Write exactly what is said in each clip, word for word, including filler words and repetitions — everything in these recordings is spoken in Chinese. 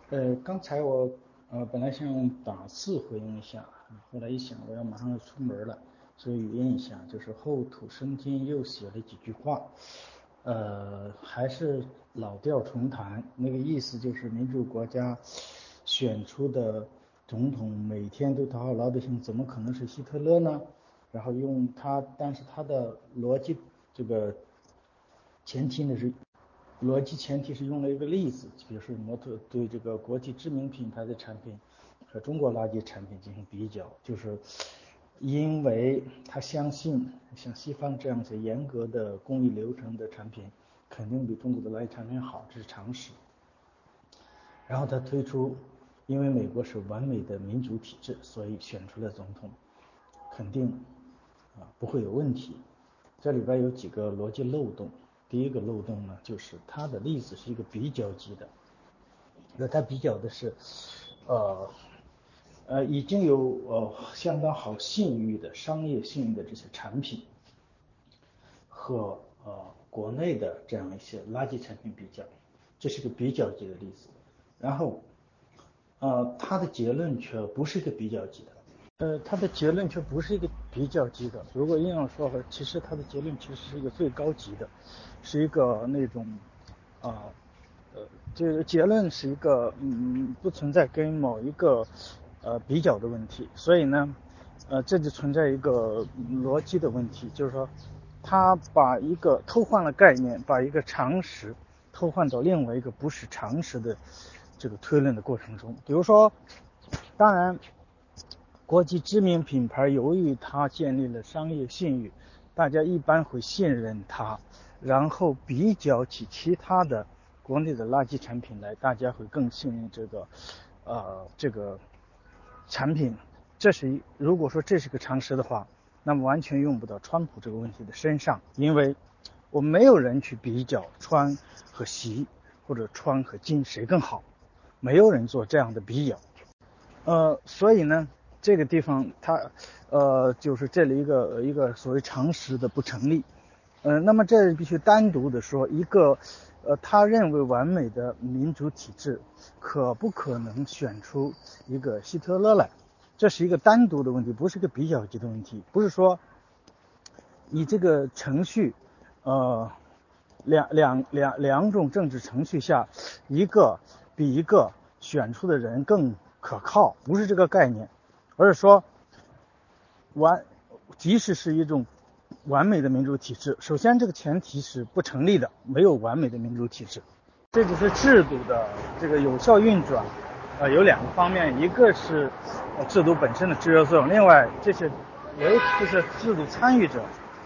呃，刚才我呃本来想用打字回应一下，后来一想我要马上要出门了，所以语音一下，就是后土生金又写了几句话，呃，还是老调重弹，那个意思就是民主国家选出的总统每天都讨好老百姓，怎么可能是希特勒呢？然后用他，但是他的逻辑这个前提呢是逻辑前提是用了一个例子，比如说模特对这个国际知名品牌的产品和中国垃圾产品进行比较，就是因为他相信像西方这样子严格的工艺流程的产品肯定比中国的垃圾产品好，这是常识。然后他推出，因为美国是完美的民主体制，所以选出了总统肯定啊不会有问题。这里边有几个逻辑漏洞。第一个漏洞呢，就是它的例子是一个比较级的，那它比较的是，呃，呃，已经有呃相当好信誉的商业信誉的这些产品，和呃国内的这样一些垃圾产品比较，这是个比较级的例子。然后，呃，它的结论却不是一个比较级的。呃，它的结论却不是一个比较级的。如果硬要说，其实它的结论其实是一个最高级的，是一个那种啊呃，这个结论是一个嗯不存在跟某一个呃比较的问题。所以呢，呃，这就存在一个逻辑的问题，就是说，他把一个偷换了概念，把一个常识偷换到另外一个不是常识的这个推论的过程中。比如说，当然。国际知名品牌由于它建立了商业信誉，大家一般会信任它，然后比较起其他的国内的垃圾产品来，大家会更信任这个呃这个产品。这是如果说这是个常识的话，那么完全用不到川普这个问题的身上，因为我们没有人去比较川和习或者川和金谁更好，没有人做这样的比较。呃，所以呢，这个地方它，呃，就是这里一个一个所谓常识的不成立。呃，那么这必须单独的说，一个，呃，他认为完美的民主体制，可不可能选出一个希特勒来？这是一个单独的问题，不是一个比较级的问题。不是说你这个程序，呃，两两两两种政治程序下，一个比一个选出的人更可靠，不是这个概念，而是说完，即使是一种完美的民主体制，首先这个前提是不成立的，没有完美的民主体制。这就是制度的这个有效运转，呃，有两个方面，一个是制度本身的制约作用，另外这些尤其是制度参与者。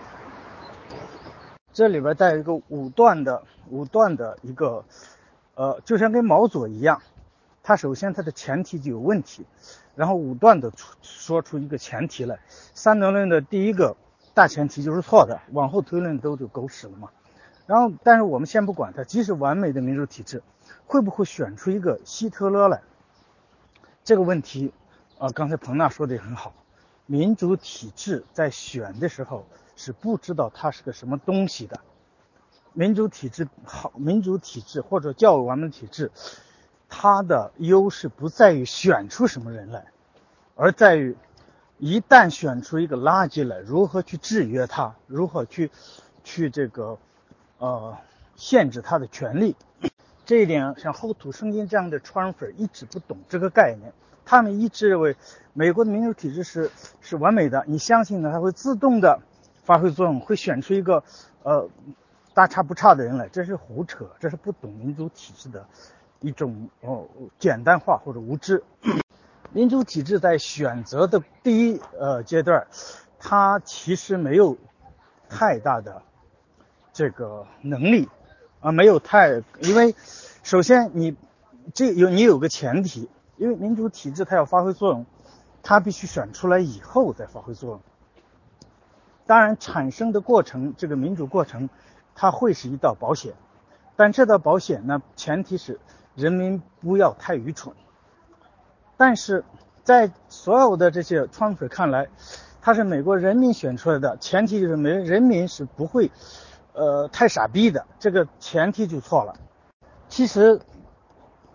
这里边带一个武断的武断的一个，呃，就像跟毛左一样，它首先它的前提就有问题，然后武断的说出一个前提来。三德论的第一个大前提就是错的，往后推论都就狗屎了嘛。然后，但是我们先不管它，即使完美的民主体制，会不会选出一个希特勒来？这个问题，啊、呃，刚才彭纳说的也很好，民主体制在选的时候是不知道它是个什么东西的。民主体制好，民主体制或者较为完美的体制，它的优势不在于选出什么人来，而在于一旦选出一个垃圾来，如何去制约它，如何去去这个呃限制它的权利。这一点像后土生金这样的川粉一直不懂这个概念，他们一直认为美国的民主体制是是完美的，你相信呢，它会自动的发挥作用，会选出一个呃大差不差的人来，这是胡扯，这是不懂民主体制的一种哦简单化或者无知。民主体制在选择的第一呃阶段，它其实没有太大的这个能力啊，没有太，因为首先你这有你有个前提，因为民主体制它要发挥作用，它必须选出来以后再发挥作用。当然产生的过程，这个民主过程它会是一道保险，但这道保险呢，前提是人民不要太愚蠢。但是在所有的这些川粉看来，他是美国人民选出来的，前提就是美人民是不会呃太傻逼的，这个前提就错了。其实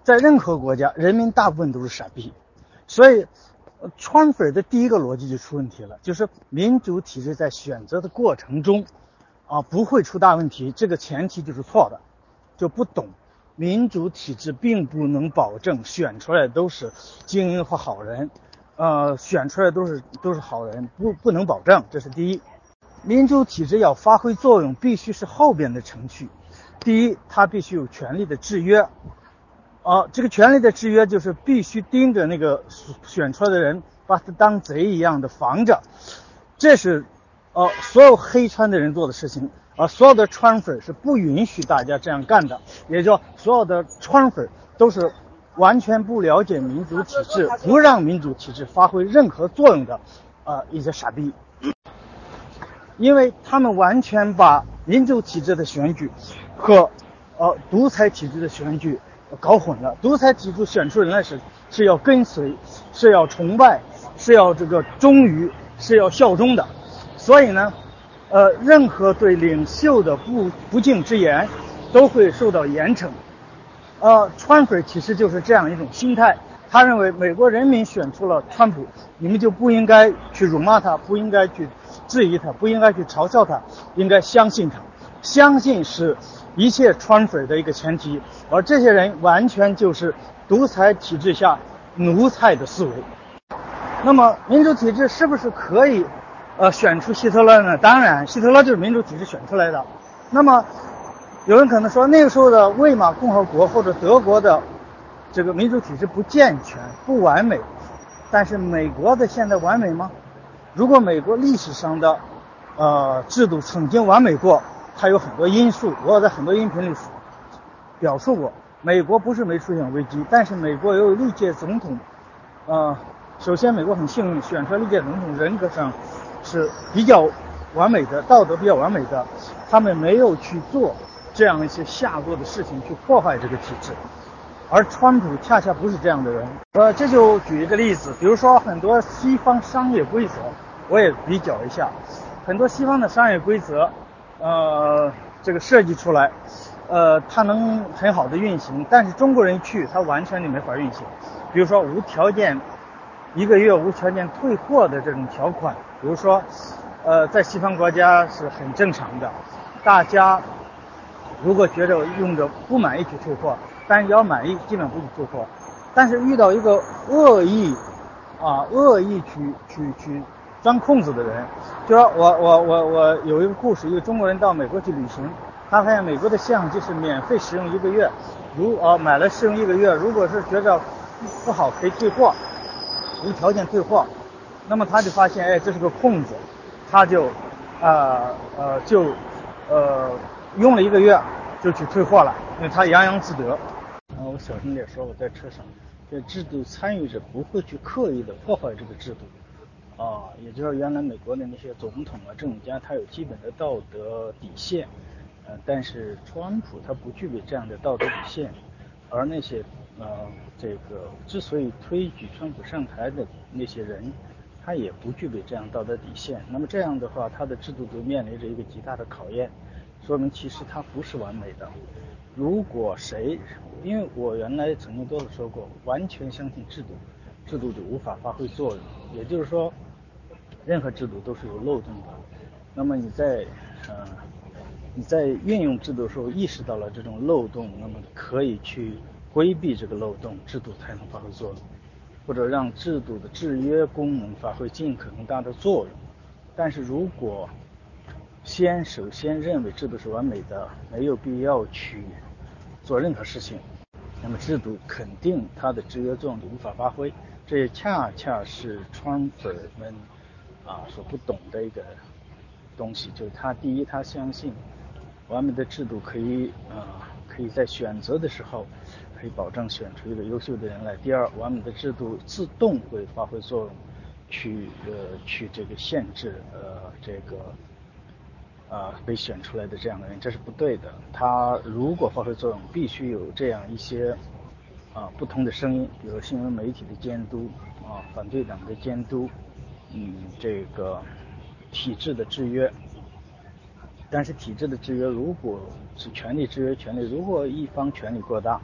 在任何国家，人民大部分都是傻逼，所以川粉的第一个逻辑就出问题了，就是民主体制在选择的过程中啊不会出大问题，这个前提就是错的，就不懂民主体制并不能保证选出来都是精英和好人，呃，选出来都是都是好人，不不能保证，这是第一。民主体制要发挥作用，必须是后边的程序。第一，它必须有权力的制约。啊，这个权力的制约就是必须盯着那个选出来的人，把他当贼一样的防着，这是呃所有黑川的人做的事情，而所有的川粉是不允许大家这样干的，也就所有的川粉都是完全不了解民主体制，不让民主体制发挥任何作用的呃一些傻逼，因为他们完全把民主体制的选举和呃独裁体制的选举搞混了。独裁体制选出人来是是要跟随，是要崇拜，是要这个忠于，是要效忠的。所以呢，呃，任何对领袖的不不敬之言，都会受到严惩。呃，川粉其实就是这样一种心态，他认为美国人民选出了川普，你们就不应该去辱骂他，不应该去质疑他，不应该去嘲笑他，应该相信他。相信是一切川粉的一个前提，而这些人完全就是独裁体制下奴才的思维。那么民主体制是不是可以呃选出希特勒呢？当然，希特勒就是民主体制选出来的。那么有人可能说，那个时候的魏玛共和国或者德国的这个民主体制不健全不完美，但是美国的现在完美吗？如果美国历史上的呃制度曾经完美过，它有很多因素，我在很多音频里表述过，美国不是没出现危机，但是美国有历届总统，呃，首先美国很幸运选出来历届总统人格上是比较完美的，道德比较完美的，他们没有去做这样一些下作的事情去破坏这个体制，而川普恰恰不是这样的人。呃，这就举一个例子，比如说很多西方商业规则，我也比较一下，很多西方的商业规则。呃，这个设计出来，呃，它能很好的运行，但是中国人去，它完全就没法运行。比如说无条件一个月无条件退货的这种条款，比如说，呃，在西方国家是很正常的，大家如果觉得用着不满意去退货，但是要满意基本不去退货。但是遇到一个恶意啊，恶意去去去。钻空子的人，就说我我我我有一个故事，一个中国人到美国去旅行，他发现美国的相机是免费使用一个月，如呃买了试用一个月，如果是觉得不好可以退货，无条件退货，那么他就发现哎这是个空子，他就呃呃就呃用了一个月就去退货了，因为他洋洋自得。啊，我小声点说，我在车上，这制度参与者不会去刻意的破坏这个制度。啊，也就是原来美国的那些总统啊、政治家，他有基本的道德底线，呃，但是川普他不具备这样的道德底线，而那些呃这个之所以推举川普上台的那些人，他也不具备这样道德底线。那么这样的话，他的制度就面临着一个极大的考验，说明其实他不是完美的。如果谁，因为我原来曾经多次说过，完全相信制度，制度就无法发挥作用。也就是说，任何制度都是有漏洞的。那么你在呃你在运用制度的时候意识到了这种漏洞，那么可以去规避这个漏洞，制度才能发挥作用，或者让制度的制约功能发挥尽可能大的作用。但是如果先首先认为制度是完美的，没有必要去做任何事情，那么制度肯定它的制约作用就无法发挥。这也恰恰是川粉们啊所不懂的一个东西，就是他第一，他相信完美的制度可以啊可以在选择的时候可以保证选出一个优秀的人来；第二，完美的制度自动会发挥作用，去呃去这个限制呃这个啊被选出来的这样的人，这是不对的。他如果发挥作用，必须有这样一些啊不同的声音，比如新闻媒体的监督啊，反对党的监督，嗯，这个体制的制约。但是体制的制约如果是权力制约权力，如果一方权力过大，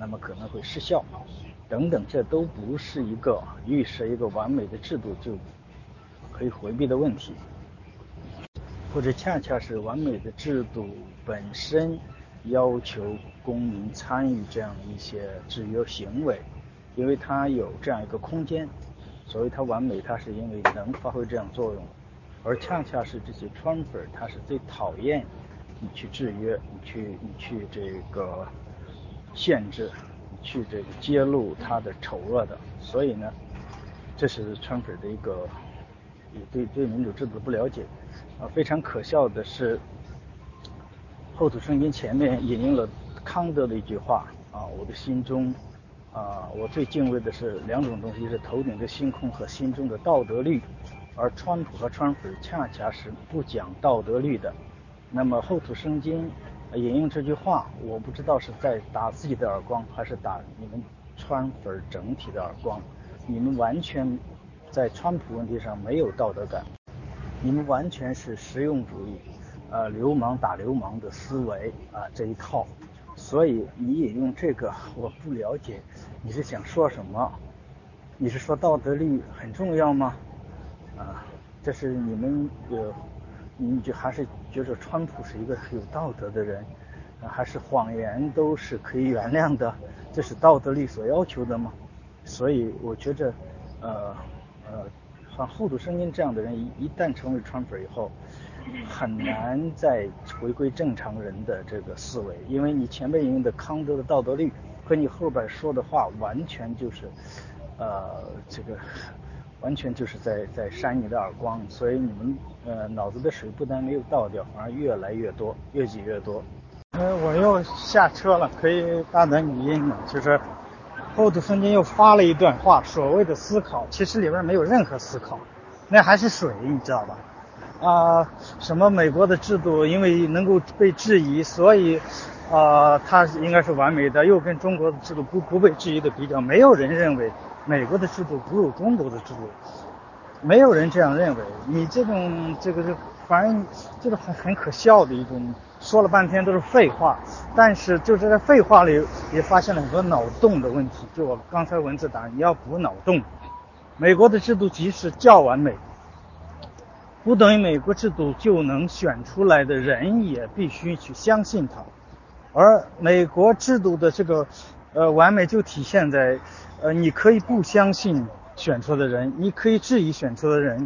那么可能会失效，等等，这都不是一个预设一个完美的制度就可以回避的问题，或者恰恰是完美的制度本身要求公民参与这样一些制约行为，因为它有这样一个空间，所以它完美，它是因为能发挥这样作用，而恰恰是这些川粉，他是最讨厌你去制约，你去你去这个限制，你去这个揭露他的丑恶的，所以呢，这是川粉的一个对对民主制度的不了解啊。非常可笑的是，厚土圣经前面引用了康德的一句话啊，我的心中啊，我最敬畏的是两种东西，是头顶的星空和心中的道德律，而川普和川粉恰恰是不讲道德律的。那么厚土圣经引用这句话，我不知道是在打自己的耳光，还是打你们川粉整体的耳光。你们完全在川普问题上没有道德感，你们完全是实用主义，呃，流氓打流氓的思维啊、呃、这一套。所以你引用这个，我不了解你是想说什么？你是说道德律很重要吗？啊，这是你们呃，你就还是觉得川普是一个有道德的人，啊、还是谎言都是可以原谅的？这是道德律所要求的吗？所以我觉着，呃呃，像厚土圣经这样的人，一一旦成为川粉以后，很难再回归正常人的这个思维，因为你前面引用的康德的道德律和你后边说的话，完全就是，呃，这个完全就是在在扇你的耳光，所以你们呃脑子的水不但没有倒掉，反而越来越多，越挤越多。呃，我又下车了，可以大胆语音了，就是厚土圣经又发了一段话，所谓的思考，其实里面没有任何思考，那还是水，你知道吧？啊、呃，什么美国的制度因为能够被质疑，所以啊、呃，它应该是完美的，又跟中国的制度不不被质疑的比较，没有人认为美国的制度不如中国的制度，没有人这样认为。你这种这个就反正这个很很可笑的一种，说了半天都是废话，但是就是在废话里也发现了很多脑洞的问题。就我刚才文字打，你要补脑洞。美国的制度即使较完美，不等于美国制度就能选出来的人也必须去相信它。而美国制度的这个呃完美就体现在呃你可以不相信选出的人，你可以质疑选出的人。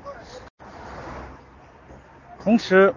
同时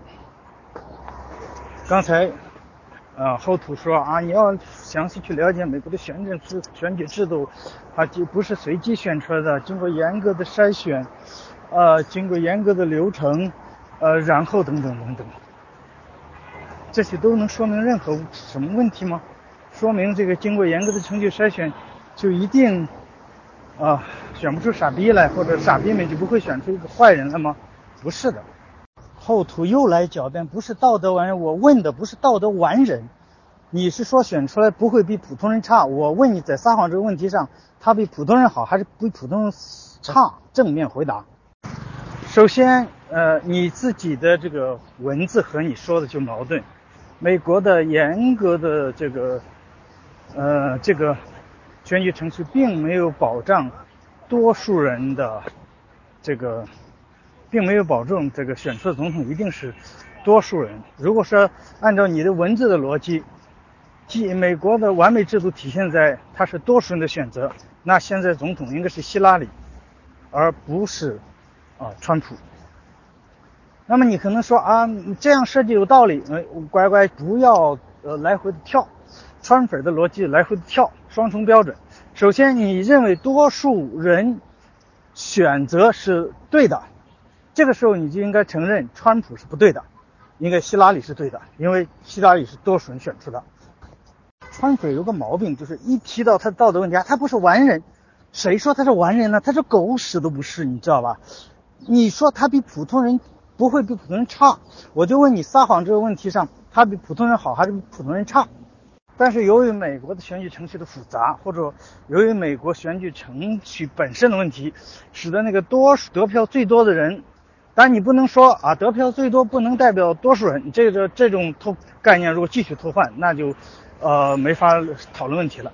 刚才呃厚土说啊，你要详细去了解美国的选举制选举制度，它就不是随机选出来的，经过严格的筛选，呃经过严格的流程，呃然后等等等等，这些都能说明任何什么问题吗？说明这个经过严格的程序筛选就一定啊、呃、选不出傻逼来，或者傻逼们就不会选出一个坏人来吗？不是的。厚土又来狡辩，不是道德完人，我问的不是道德完人，你是说选出来不会比普通人差，我问你在撒谎这个问题上，他比普通人好还是比普通人差？正面回答。首先呃，你自己的这个文字和你说的就矛盾。美国的严格的这个呃这个选举程序并没有保障多数人的这个并没有保证这个选出的总统一定是多数人。如果说按照你的文字的逻辑，即美国的完美制度体现在它是多数人的选择，那现在总统应该是希拉里，而不是啊川普。那么你可能说啊，这样设计有道理，呃，乖乖不要呃来回的跳，川粉的逻辑来回的跳，双重标准。首先，你认为多数人选择是对的，这个时候你就应该承认川普是不对的，应该希拉里是对的，因为希拉里是多数人选出的。川粉有个毛病，就是一提到他的道德问题，他不是完人，谁说他是完人呢？他是狗屎都不是，你知道吧？你说他比普通人不会比普通人差，我就问你撒谎这个问题上，他比普通人好还是比普通人差？但是由于美国的选举程序的复杂，或者由于美国选举程序本身的问题，使得那个多数得票最多的人，但你不能说啊得票最多不能代表多数人，这个这种偷概念如果继续偷换，那就呃没法讨论问题了。好。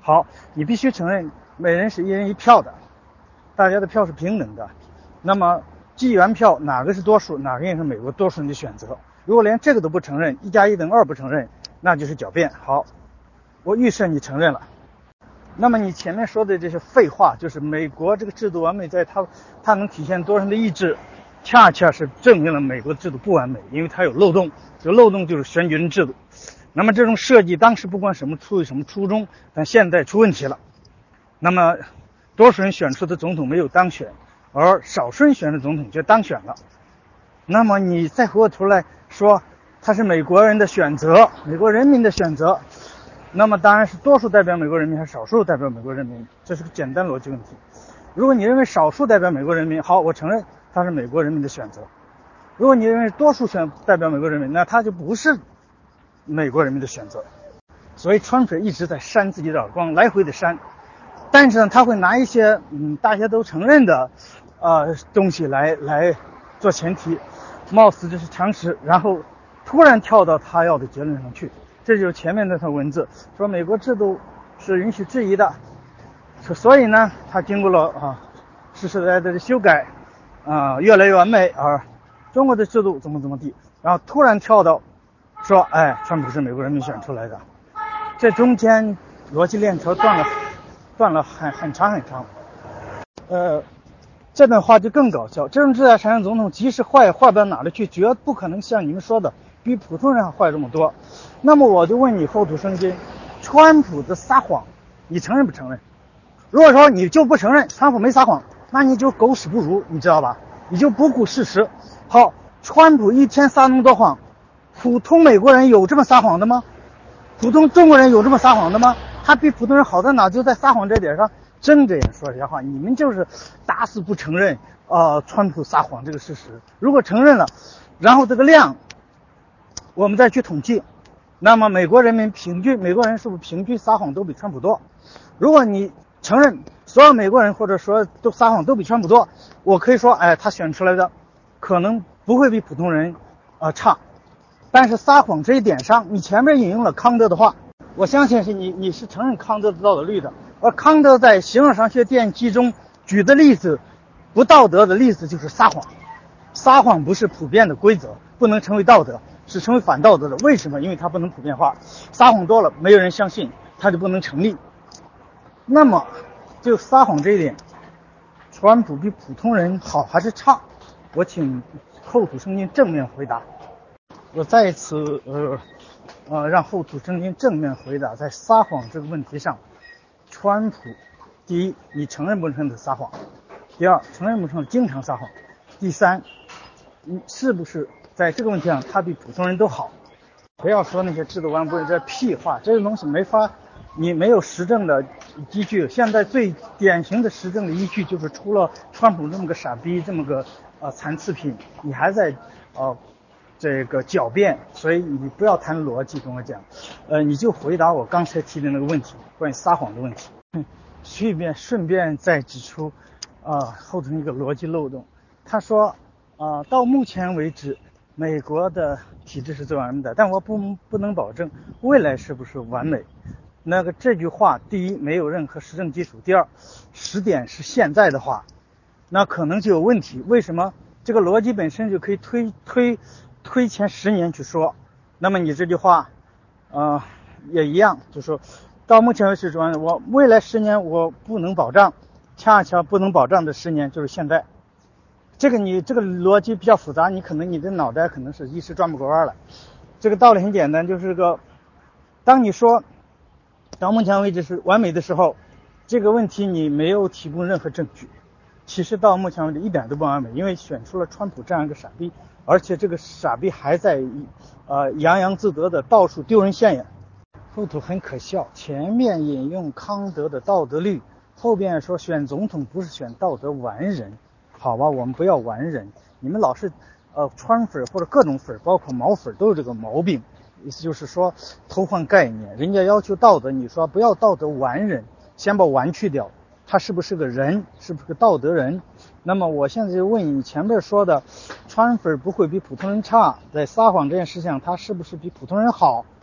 好，你必须承认每人是一人一票的，大家的票是平等的。那么计员票哪个是多数，哪个也是美国多数人的选择。如果连这个都不承认，一加一等于二不承认，那就是狡辩。好，我预设你承认了。那么你前面说的这些废话，就是美国这个制度完美在它它能体现多数人的意志，恰恰是证明了美国的制度不完美，因为它有漏洞，这个漏洞就是选举人制度。那么这种设计当时不管什么出于什么初衷，但现在出问题了。那么多数人选出的总统没有当选，而少数人选的总统却当选了。那么你再回过头来说它是美国人的选择，美国人民的选择，那么当然是多数代表美国人民还是少数代表美国人民，这是个简单逻辑问题。如果你认为少数代表美国人民，好，我承认它是美国人民的选择。如果你认为多数选代表美国人民，那它就不是美国人民的选择。所以川普一直在扇自己的耳光，来回的扇，但是呢他会拿一些嗯大家都承认的呃东西来来做前提，貌似这是常识，然后突然跳到他要的结论上去。这就是前面那套文字说美国制度是允许质疑的，所以呢他经过了啊实实在在的修改啊越来越完美，而中国的制度怎么怎么地，然后突然跳到说哎川普是美国人民选出来的，这中间逻辑链条断了断了很很长很长。呃这段话就更搞笑，这种制裁产生总统即使坏坏不到哪里去，绝不可能像你们说的比普通人还坏这么多。那么我就问你厚土生金，川普的撒谎你承认不承认？如果说你就不承认川普没撒谎，那你就狗屎不如，你知道吧，你就不顾事实。好，川普一天撒那么多谎，普通美国人有这么撒谎的吗？普通中国人有这么撒谎的吗？他比普通人好在哪？就在撒谎这点上睁着眼说瞎话。你们就是打死不承认呃川普撒谎这个事实。如果承认了，然后这个量我们再去统计，那么美国人民平均美国人是不是平均撒谎都比川普多？如果你承认所有美国人或者说都撒谎都比川普多，我可以说哎他选出来的可能不会比普通人呃差。但是撒谎这一点上，你前面引用了康德的话，我相信是你你是承认康德的道德律的，而康德在形而上学奠基中举的例子，不道德的例子就是撒谎。撒谎不是普遍的规则，不能成为道德，是成为反道德的。为什么？因为它不能普遍化，撒谎多了没有人相信，它就不能成立。那么就撒谎这一点，川普比普通人好还是差？我请厚土生金正面回答。我再一次呃呃让厚土生金正面回答，在撒谎这个问题上，川普第一你承认不承认的撒谎，第二承认不承认经常撒谎，第三你是不是在这个问题上他比普通人都好？不要说那些制度完不这屁话，这个东西没法，你没有实证的依据。现在最典型的实证的依据就是除了川普这么个傻逼这么个呃残次品，你还在呃这个狡辩，所以你不要谈逻辑跟我讲，呃，你就回答我刚才提的那个问题，关于撒谎的问题。顺便顺便再指出，啊、呃，后头一个逻辑漏洞。他说，啊、呃，到目前为止，美国的体制是最完美的，但我不不能保证未来是不是完美。那个这句话，第一没有任何实证基础，第二，时点是现在的话，那可能就有问题。为什么？这个逻辑本身就可以推推。推前十年去说，那么你这句话呃也一样，就说到目前为止我未来十年我不能保障，恰恰不能保障的十年就是现在。这个你这个逻辑比较复杂，你可能你的脑袋可能是一时转不过弯来。这个道理很简单，就是个当你说到目前为止是完美的时候，这个问题你没有提供任何证据。其实到目前为止一点都不完美，因为选出了川普这样一个傻逼，而且这个傻逼还在呃洋洋自得的到处丢人现眼。后头很可笑，前面引用康德的道德律，后边说选总统不是选道德完人。好吧，我们不要完人，你们老是呃川粉或者各种粉，包括毛粉都有这个毛病，意思就是说偷换概念，人家要求道德，你说不要道德完人，先把完去掉，他是不是个人，是不是个道德人？那么我现在就问你，前面说的川粉不会比普通人差，在撒谎这件事情上他是不是比普通人好？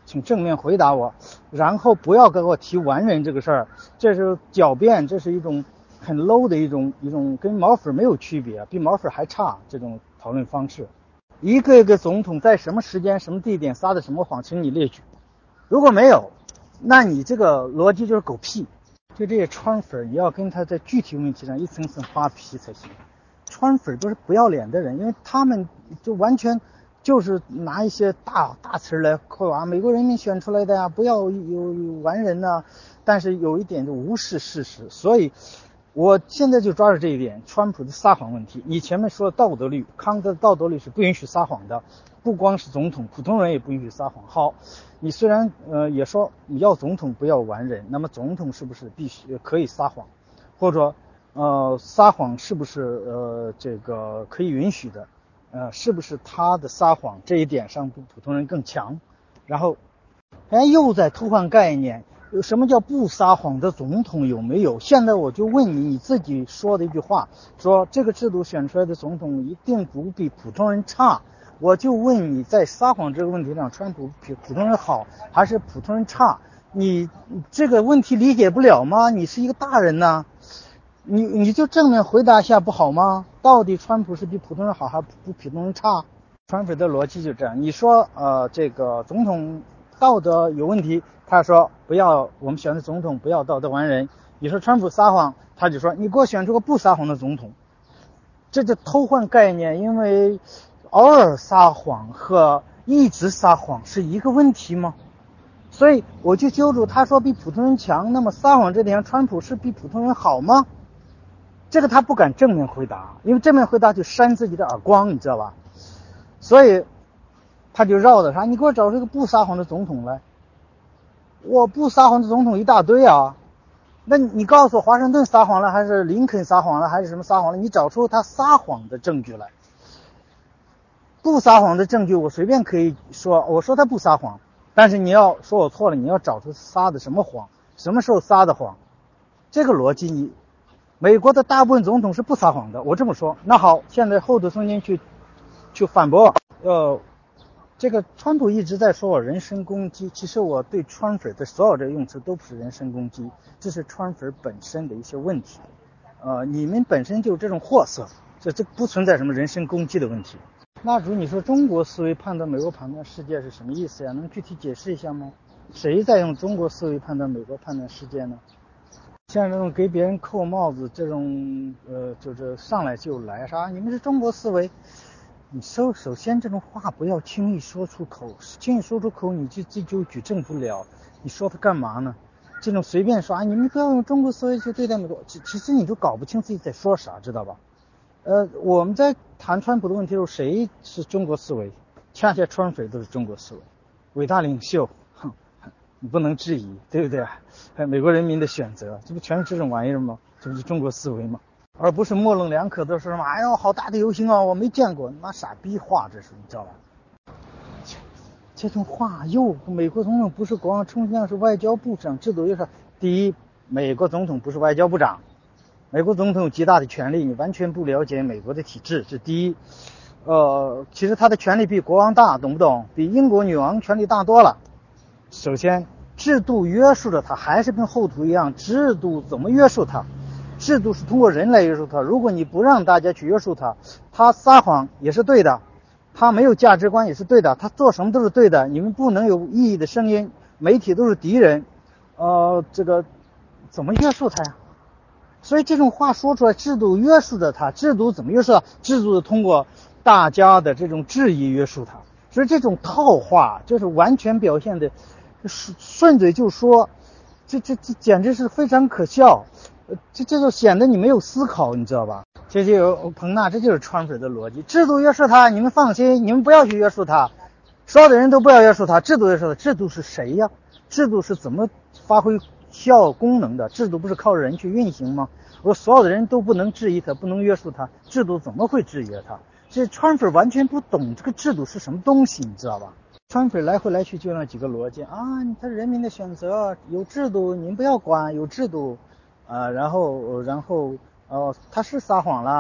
请正面回答我，然后不要给我提完人这个事儿，这是狡辩，这是一种很 low 的一种一种跟毛粉没有区别，比毛粉还差这种讨论方式。一个一个总统在什么时间什么地点撒的什么谎，请你列举。如果没有，那你这个逻辑就是狗屁。就这些川粉，你要跟他在具体问题上一层层扒皮才行。川粉都是不要脸的人，因为他们就完全就是拿一些大大词来夸啊，美国人民选出来的呀，不要有有完人呐、啊。但是有一点就无视事实，所以我现在就抓住这一点，川普的撒谎问题。你前面说的道德律，康德的道德律是不允许撒谎的，不光是总统，普通人也不允许撒谎。好，你虽然呃也说你要总统不要完人，那么总统是不是必须可以撒谎，或者呃撒谎是不是呃这个可以允许的？呃是不是他的撒谎这一点上比普通人更强？然后哎又在偷换概念。有什么叫不撒谎的总统有没有？现在我就问你，你自己说的一句话，说这个制度选出来的总统一定不比普通人差。我就问你，在撒谎这个问题上，川普比普通人好还是普通人差？你这个问题理解不了吗？你是一个大人呢，你你就正面回答一下不好吗？到底川普是比普通人好还是比普通人差？川普的逻辑就这样，你说呃这个总统道德有问题，他说不要我们选的总统不要道德完人。你说川普撒谎，他就说你给我选出个不撒谎的总统。这就偷换概念，因为偶尔撒谎和一直撒谎是一个问题吗？所以我就揪住他说比普通人强，那么撒谎这点川普是比普通人好吗？这个他不敢正面回答，因为正面回答就扇自己的耳光，你知道吧？所以他就绕着啥，你给我找出一个不撒谎的总统来。我不撒谎的总统一大堆啊，那你告诉我华盛顿撒谎了还是林肯撒谎了还是什么撒谎了？你找出他撒谎的证据来。不撒谎的证据我随便可以说，我说他不撒谎，但是你要说我错了，你要找出撒的什么谎，什么时候撒的谎。这个逻辑你美国的大部分总统是不撒谎的，我这么说。那好，现在后头中间去去反驳呃这个川普一直在说我人身攻击，其实我对川粉的所有的用词都不是人身攻击，这是川粉本身的一些问题。呃，你们本身就这种货色，这这不存在什么人身攻击的问题。那如你说中国思维判断美国判断世界是什么意思呀？能具体解释一下吗？谁在用中国思维判断美国判断世界呢？像这种给别人扣帽子这种呃就是上来就来啥你们是中国思维，你首首先这种话不要轻易说出口，轻易说出口你就这就举证不了，你说它干嘛呢？这种随便说啊，你们不要用中国思维去对待美国，其其实你都搞不清自己在说啥，知道吧？呃，我们在谈川普的问题的时候，谁是中国思维？恰恰川粉都是中国思维，伟大领袖，哼，你不能质疑，对不对？还有美国人民的选择，这不全是这种玩意儿吗？这不是中国思维吗？而不是模棱两可的说什么，哎呦，好大的游行啊，我没见过，妈傻逼话，这是你知道吧？这种话又美国总统不是国防充其量是外交部长，制度又是第一，美国总统不是外交部长，美国总统有极大的权力，你完全不了解美国的体制，这第一。呃，其实他的权力比国王大，懂不懂？比英国女王权力大多了。首先，制度约束着他，还是跟后土一样，制度怎么约束他？制度是通过人来约束他。如果你不让大家去约束他，他撒谎也是对的，他没有价值观也是对的，他做什么都是对的。你们不能有异议的声音，媒体都是敌人，呃，这个怎么约束他呀？所以这种话说出来，制度约束着他，制度怎么约束他？制度通过大家的这种质疑约束他。所以这种套话就是完全表现的顺嘴就说，这这这简直是非常可笑。这这就显得你没有思考，你知道吧？这就有彭纳，这就是川粉的逻辑。制度约束他，你们放心，你们不要去约束他，所有的人都不要约束他。制度约束他，制度是谁呀？制度是怎么发挥效功能的？制度不是靠人去运行吗？我所有的人都不能质疑他，不能约束他，制度怎么会制约他？这川粉完全不懂这个制度是什么东西，你知道吧？川粉来回来去就那几个逻辑啊，他人民的选择有制度，您不要管，有制度。啊、呃，然后然后哦、呃，他是撒谎了，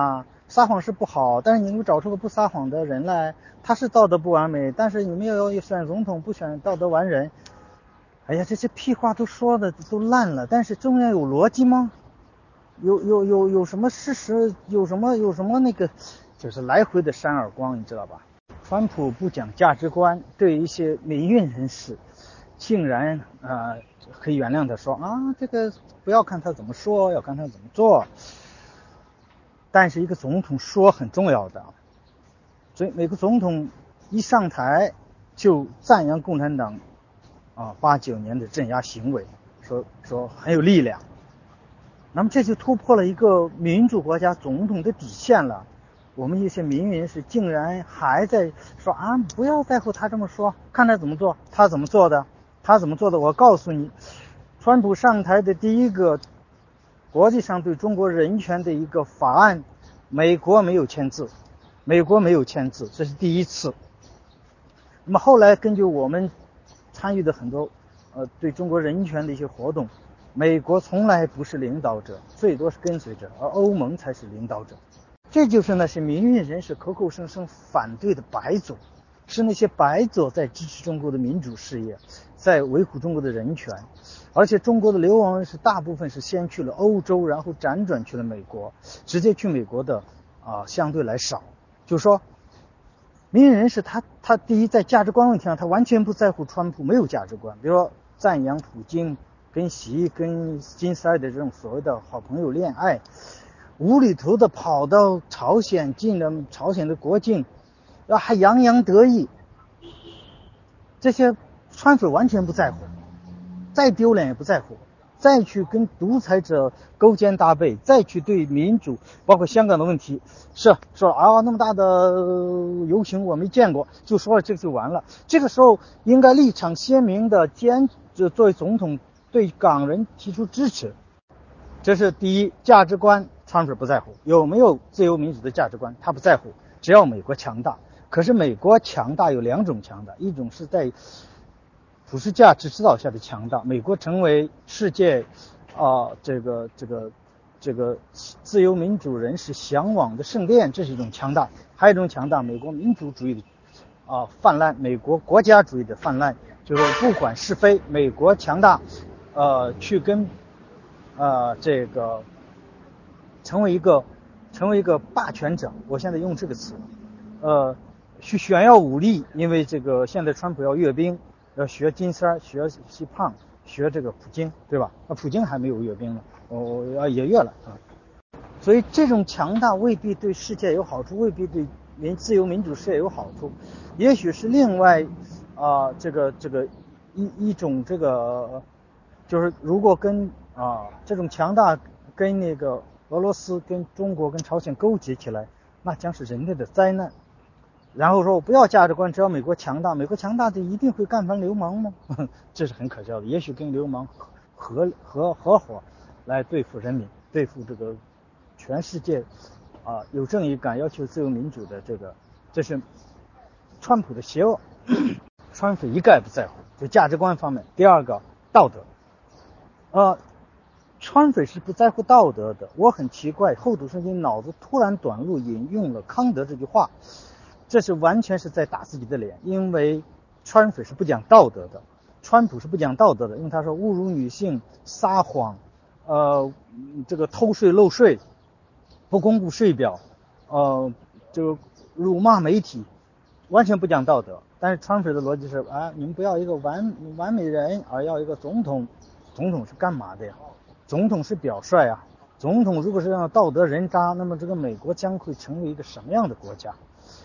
撒谎是不好，但是你们找出个不撒谎的人来，他是道德不完美，但是你们要要选总统，不选道德完人。哎呀，这些屁话都说的都烂了，但是中央有逻辑吗？有有有有什么事实？有什么有什么那个，就是来回的扇耳光，你知道吧？川普不讲价值观，对一些民运人士，竟然啊、呃、可以原谅他说啊，这个不要看他怎么说，要看他怎么做。但是一个总统说很重要的，所以美国总统一上台就赞扬共产党啊八九年的镇压行为，说说很有力量。那么这就突破了一个民主国家总统的底线了。我们一些民运人士竟然还在说啊，不要在乎他这么说，看他怎么做，他怎么做的，他怎么做的。我告诉你，川普上台的第一个国际上对中国人权的一个法案，美国没有签字，美国没有签字，这是第一次。那么后来根据我们参与的很多呃对中国人权的一些活动，美国从来不是领导者，最多是跟随者，而欧盟才是领导者。这就是那些民运人士口口声声反对的白左，是那些白左在支持中国的民主事业，在维护中国的人权。而且中国的流亡人士大部分是先去了欧洲，然后辗转去了美国，直接去美国的啊、呃、相对来少。就是说民运人士他他第一在价值观问题上他完全不在乎川普没有价值观，比如说赞扬普京跟习跟金三的这种所谓的好朋友恋爱，无厘头的跑到朝鲜进了朝鲜的国境，然后还洋洋得意，这些川普完全不在乎，再丢脸也不在乎，再去跟独裁者勾肩搭背，再去对民主包括香港的问题是说啊那么大的游行我没见过，就说了这个就完了。这个时候应该立场鲜明的坚持作为总统对港人提出支持，这是第一。价值观川普不在乎，有没有自由民主的价值观他不在乎，只要美国强大。可是美国强大有两种强大，一种是在普世价值指导下的强大，美国成为世界啊、呃、这个这个这个自由民主人士向往的圣殿，这是一种强大。还有一种强大，美国民主主义的啊、呃、泛滥，美国国家主义的泛滥，就是不管是非，美国强大呃去跟呃这个成为一个成为一个霸权者，我现在用这个词，呃去炫耀武力，因为这个现在川普要阅兵，要学金三学习胖，学这个普京，对吧？那普京还没有阅兵呢，哦啊也阅了啊。所以这种强大未必对世界有好处，未必对民自由民主事业有好处，也许是另外啊、呃、这个这个一一种这个就是如果跟啊、呃、这种强大跟那个俄罗斯跟中国跟朝鲜勾结起来，那将是人类的灾难。然后说我不要价值观，只要美国强大，美国强大就一定会干翻流氓吗？这是很可笑的。也许跟流氓合合合伙来对付人民，对付这个全世界啊有正义感、要求自由民主的这个，这是川普的邪恶。川普一概不在乎，就价值观方面。第二个道德，呃，川普是不在乎道德的。我很奇怪，厚土生金脑子突然短路，引用了康德这句话。这是完全是在打自己的脸，因为川普是不讲道德的，川普是不讲道德的，因为他说侮辱女性、撒谎，呃，这个偷税漏税、不公布税表，呃，这个辱骂媒体，完全不讲道德。但是川普的逻辑是啊，你们不要一个完完美人，而要一个总统。总统是干嘛的呀？总统是表率啊。总统如果是让道德人渣，那么这个美国将会成为一个什么样的国家？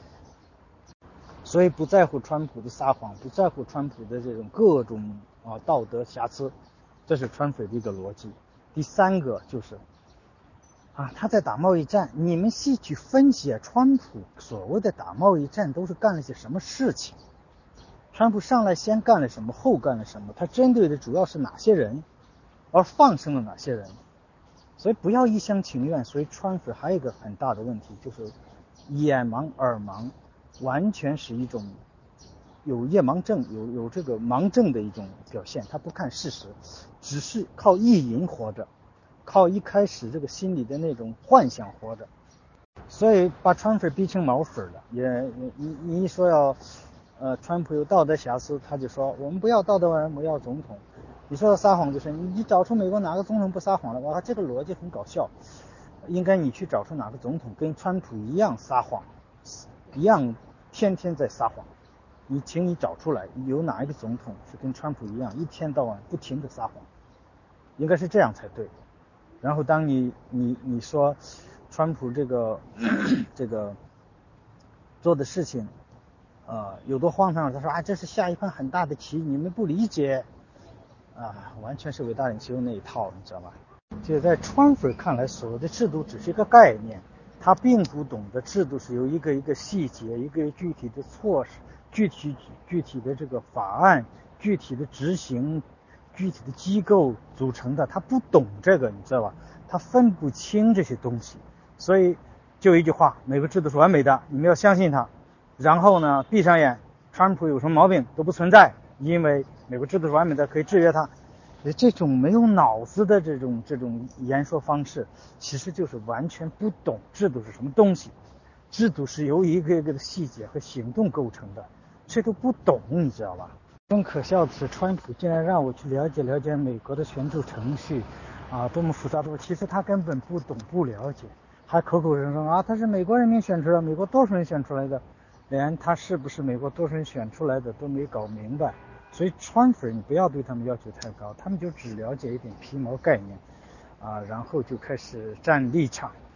所以不在乎川普的撒谎，不在乎川普的这种各种啊道德瑕疵，这是川普的一个逻辑。第三个就是啊他在打贸易战，你们细去分析啊，川普所谓的打贸易战都是干了些什么事情？川普上来先干了什么，后干了什么？他针对的主要是哪些人，而放生了哪些人？所以不要一厢情愿。所以川普还有一个很大的问题，就是眼盲耳盲。完全是一种有夜盲症，有有这个盲症的一种表现。他不看事实，只是靠意淫活着，靠一开始这个心里的那种幻想活着。 所以把川粉逼成毛粉了。也你你一说要呃川普有道德瑕疵，他就说我们不要道德人，我们要总统。你说的撒谎就是你你找出美国哪个总统不撒谎了，哇，这个逻辑很搞笑。应该你去找出哪个总统跟川普一样撒谎，一样天天在撒谎。你请你找出来有哪一个总统是跟川普一样一天到晚不停的撒谎，应该是这样才对。然后当你你你说川普这个这个做的事情呃有多荒唐，他说啊这是下一盘很大的棋，你们不理解啊，完全是伟大领袖那一套，你知道吧？就在川粉看来，所谓的制度只是一个概念，他并不懂得制度是由一个一个细节、一个具体的措施、具体具体的这个法案、具体的执行、具体的机构组成的，他不懂这个，你知道吧？他分不清这些东西，所以就一句话：美国制度是完美的，你们要相信它。然后呢，闭上眼，川普有什么毛病都不存在，因为美国制度是完美的，可以制约他。这种没有脑子的这种这种言说方式，其实就是完全不懂制度是什么东西。制度是由一个一个的细节和行动构成的，这都不懂，你知道吧？更可笑的是，川普竟然让我去了解了解美国的选举程序啊，多么复杂多，其实他根本不懂不了解，还口口声声啊他是美国人民选出来，美国多数人选出来的，连他是不是美国多数人选出来的都没搞明白。所以川粉你不要对他们要求太高，他们就只了解一点皮毛概念啊，然后就开始站立场。